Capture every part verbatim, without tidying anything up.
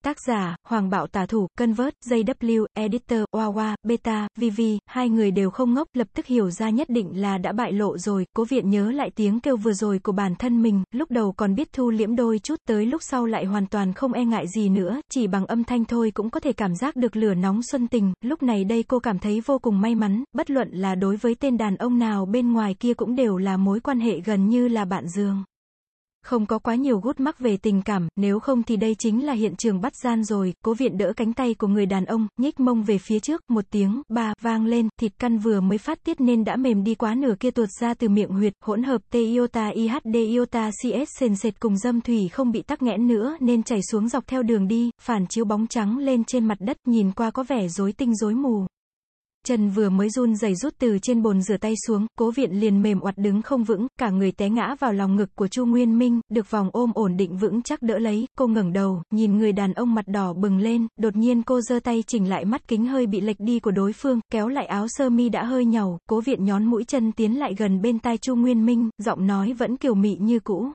Tác giả, Hoàng Bạo Tả Thủ, Convert, gi vê, Editor, Wawa, Beta, vê vê, hai người đều không ngốc, lập tức hiểu ra nhất định là đã bại lộ rồi, Cố Viện nhớ lại tiếng kêu vừa rồi của bản thân mình, lúc đầu còn biết thu liễm đôi chút, tới lúc sau lại hoàn toàn không e ngại gì nữa, chỉ bằng âm thanh thôi cũng có thể cảm giác được lửa nóng xuân tình, lúc này đây cô cảm thấy vô cùng may mắn, bất luận là đối với tên đàn ông nào bên ngoài kia cũng đều là mối quan hệ gần như là bạn giường. Không có quá nhiều gút mắc về tình cảm, nếu không thì đây chính là hiện trường bắt gian rồi. Cố Viện đỡ cánh tay của người đàn ông, nhích mông về phía trước, một tiếng, ba, vang lên, thịt căn vừa mới phát tiết nên đã mềm đi quá nửa kia tuột ra từ miệng huyệt, hỗn hợp T iota i hát D iota C S sền sệt cùng dâm thủy không bị tắc nghẽn nữa nên chảy xuống dọc theo đường đi, phản chiếu bóng trắng lên trên mặt đất, nhìn qua có vẻ rối tinh rối mù. Chân vừa mới run rẩy rút từ trên bồn rửa tay xuống, Cố Viện liền mềm oặt đứng không vững, cả người té ngã vào lòng ngực của Chu Nguyên Minh, được vòng ôm ổn định vững chắc đỡ lấy, cô ngẩng đầu, nhìn người đàn ông mặt đỏ bừng lên, đột nhiên cô giơ tay chỉnh lại mắt kính hơi bị lệch đi của đối phương, kéo lại áo sơ mi đã hơi nhàu, Cố Viện nhón mũi chân tiến lại gần bên tai Chu Nguyên Minh, giọng nói vẫn kiều mị như cũ.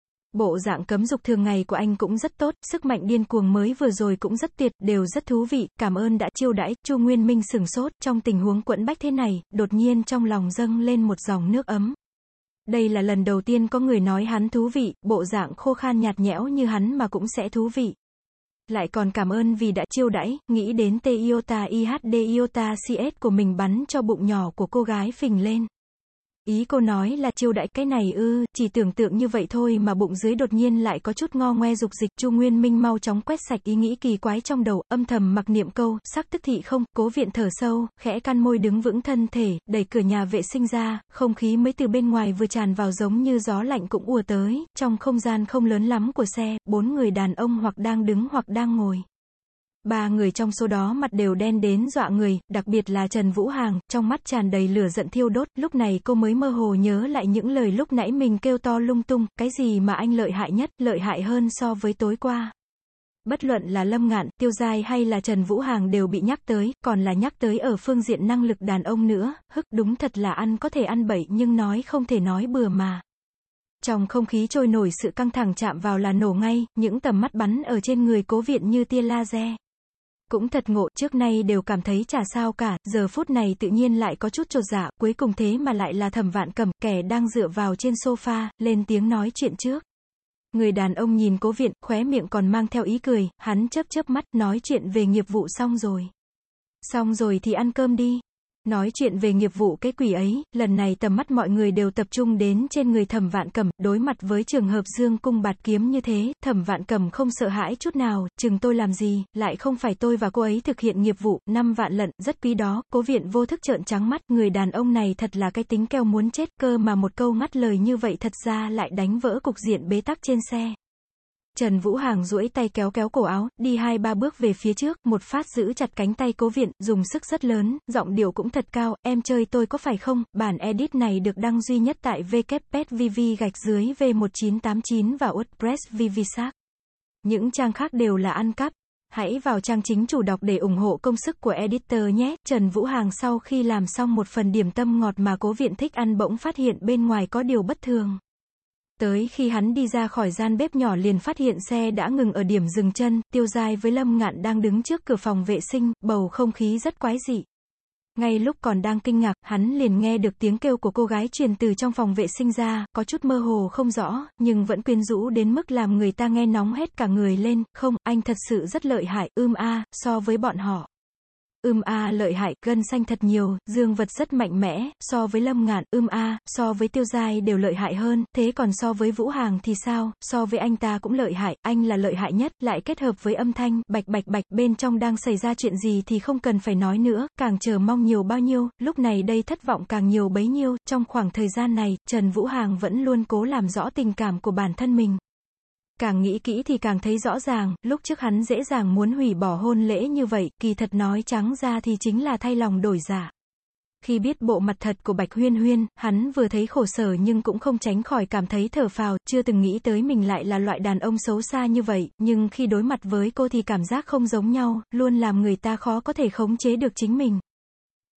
Bộ dạng cấm dục thường ngày của anh cũng rất tốt, sức mạnh điên cuồng mới vừa rồi cũng rất tuyệt, đều rất thú vị, cảm ơn đã chiêu đãi. Chu Nguyên Minh sửng sốt, trong tình huống quẫn bách thế này, đột nhiên trong lòng dâng lên một dòng nước ấm. Đây là lần đầu tiên có người nói hắn thú vị, bộ dạng khô khan nhạt nhẽo như hắn mà cũng sẽ thú vị. Lại còn cảm ơn vì đã chiêu đãi, nghĩ đến T iota I H D iota C S của mình bắn cho bụng nhỏ của cô gái phình lên. Ý cô nói là chiêu đãi cái này ư, chỉ tưởng tượng như vậy thôi mà bụng dưới đột nhiên lại có chút ngo ngoe dục dịch. Chu Nguyên Minh mau chóng quét sạch ý nghĩ kỳ quái trong đầu, âm thầm mặc niệm câu, sắc tức thị không. Cố Viện thở sâu, khẽ căn môi đứng vững thân thể, đẩy cửa nhà vệ sinh ra, không khí mới từ bên ngoài vừa tràn vào giống như gió lạnh cũng ùa tới, trong không gian không lớn lắm của xe, bốn người đàn ông hoặc đang đứng hoặc đang ngồi. Ba người trong số đó mặt đều đen đến dọa người, đặc biệt là Trần Vũ Hàng, trong mắt tràn đầy lửa giận thiêu đốt, lúc này cô mới mơ hồ nhớ lại những lời lúc nãy mình kêu to lung tung, cái gì mà anh lợi hại nhất, lợi hại hơn so với tối qua. Bất luận là Lâm Ngạn, Tiêu Giai hay là Trần Vũ Hàng đều bị nhắc tới, còn là nhắc tới ở phương diện năng lực đàn ông nữa, hức, đúng thật là ăn có thể ăn bậy nhưng nói không thể nói bừa mà. Trong không khí trôi nổi sự căng thẳng chạm vào là nổ ngay, những tầm mắt bắn ở trên người Cố Viện như tia laser. Cũng thật ngộ, trước nay đều cảm thấy chả sao cả, giờ phút này tự nhiên lại có chút chột dạ, cuối cùng thế mà lại là Thẩm Vạn Cẩm, kẻ đang dựa vào trên sofa, lên tiếng nói chuyện trước. Người đàn ông nhìn Cố Viện, khóe miệng còn mang theo ý cười, hắn chớp chớp mắt, nói chuyện về nghiệp vụ xong rồi. Xong rồi thì ăn cơm đi. Nói chuyện về nghiệp vụ cái quỷ ấy, lần này tầm mắt mọi người đều tập trung đến trên người Thẩm Vạn Cẩm, đối mặt với trường hợp dương cung bạt kiếm như thế, Thẩm Vạn Cẩm không sợ hãi chút nào, chừng tôi làm gì, lại không phải tôi và cô ấy thực hiện nghiệp vụ, năm vạn lận, rất quý đó. Cố Viện vô thức trợn trắng mắt, người đàn ông này thật là cái tính keo muốn chết, cơ mà một câu ngắt lời như vậy thật ra lại đánh vỡ cục diện bế tắc trên xe. Trần Vũ Hàng duỗi tay kéo kéo cổ áo, đi hai ba bước về phía trước, một phát giữ chặt cánh tay Cố Viện, dùng sức rất lớn, giọng điệu cũng thật cao, em chơi tôi có phải không, bản edit này được đăng duy nhất tại w w w chấm v v gạch dưới v một chín tám chín và WordPress vê vê Shark. Những trang khác đều là ăn cắp. Hãy vào trang chính chủ đọc để ủng hộ công sức của editor nhé. Trần Vũ Hàng sau khi làm xong một phần điểm tâm ngọt mà Cố Viện thích ăn bỗng phát hiện bên ngoài có điều bất thường. Tới khi hắn đi ra khỏi gian bếp nhỏ liền phát hiện xe đã ngừng ở điểm dừng chân, Tiêu Giai với Lâm Ngạn đang đứng trước cửa phòng vệ sinh, bầu không khí rất quái dị. Ngay lúc còn đang kinh ngạc, hắn liền nghe được tiếng kêu của cô gái truyền từ trong phòng vệ sinh ra, có chút mơ hồ không rõ, nhưng vẫn quyến rũ đến mức làm người ta nghe nóng hết cả người lên, không, anh thật sự rất lợi hại, ưm a, so với bọn họ. Ưm a lợi hại, gân xanh thật nhiều, dương vật rất mạnh mẽ, so với Lâm Ngạn, ưm a, so với Tiêu Giai đều lợi hại hơn, thế còn so với Vũ Hàng thì sao, so với anh ta cũng lợi hại, anh là lợi hại nhất, lại kết hợp với âm thanh, bạch bạch bạch, bên trong đang xảy ra chuyện gì thì không cần phải nói nữa, càng chờ mong nhiều bao nhiêu, lúc này đây thất vọng càng nhiều bấy nhiêu, trong khoảng thời gian này, Trần Vũ Hàng vẫn luôn cố làm rõ tình cảm của bản thân mình. Càng nghĩ kỹ thì càng thấy rõ ràng, lúc trước hắn dễ dàng muốn hủy bỏ hôn lễ như vậy, kỳ thật nói trắng ra thì chính là thay lòng đổi dạ. Khi biết bộ mặt thật của Bạch Huyên Huyên, hắn vừa thấy khổ sở nhưng cũng không tránh khỏi cảm thấy thở phào, chưa từng nghĩ tới mình lại là loại đàn ông xấu xa như vậy, nhưng khi đối mặt với cô thì cảm giác không giống nhau, luôn làm người ta khó có thể khống chế được chính mình.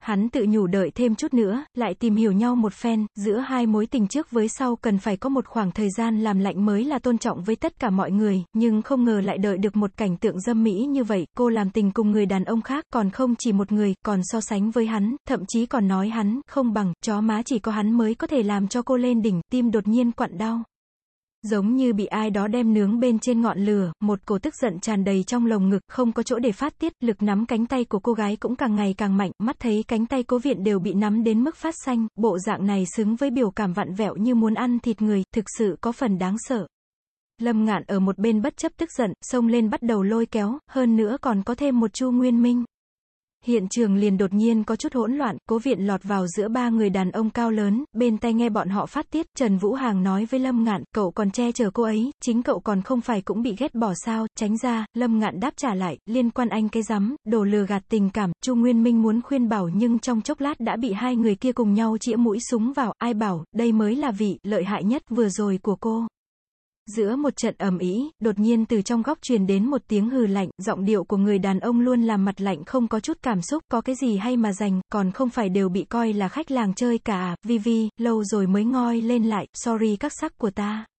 Hắn tự nhủ đợi thêm chút nữa, lại tìm hiểu nhau một phen, giữa hai mối tình trước với sau cần phải có một khoảng thời gian làm lạnh mới là tôn trọng với tất cả mọi người, nhưng không ngờ lại đợi được một cảnh tượng dâm mỹ như vậy, cô làm tình cùng người đàn ông khác, còn không chỉ một người, còn so sánh với hắn, thậm chí còn nói hắn, không bằng, chó má chỉ có hắn mới có thể làm cho cô lên đỉnh, tim đột nhiên quặn đau. Giống như bị ai đó đem nướng bên trên ngọn lửa, một cổ tức giận tràn đầy trong lồng ngực, không có chỗ để phát tiết, lực nắm cánh tay của cô gái cũng càng ngày càng mạnh, mắt thấy cánh tay Cố Viện đều bị nắm đến mức phát xanh, bộ dạng này xứng với biểu cảm vặn vẹo như muốn ăn thịt người, thực sự có phần đáng sợ. Lâm Ngạn ở một bên bất chấp tức giận, xông lên bắt đầu lôi kéo, hơn nữa còn có thêm một Chu Nguyên Minh. Hiện trường liền đột nhiên có chút hỗn loạn, Cố Viện lọt vào giữa ba người đàn ông cao lớn, bên tai nghe bọn họ phát tiết, Trần Vũ Hàng nói với Lâm Ngạn, cậu còn che chở cô ấy, chính cậu còn không phải cũng bị ghét bỏ sao, tránh ra, Lâm Ngạn đáp trả lại, liên quan anh cái rắm, đồ lừa gạt tình cảm, Chu Nguyên Minh muốn khuyên bảo nhưng trong chốc lát đã bị hai người kia cùng nhau chĩa mũi súng vào, ai bảo, đây mới là vị, lợi hại nhất vừa rồi của cô. Giữa một trận ầm ĩ, đột nhiên từ trong góc truyền đến một tiếng hừ lạnh, giọng điệu của người đàn ông luôn làm mặt lạnh không có chút cảm xúc, có cái gì hay mà dành, còn không phải đều bị coi là khách làng chơi cả à, Vi Vi, lâu rồi mới ngoi lên lại, sorry các sắc của ta.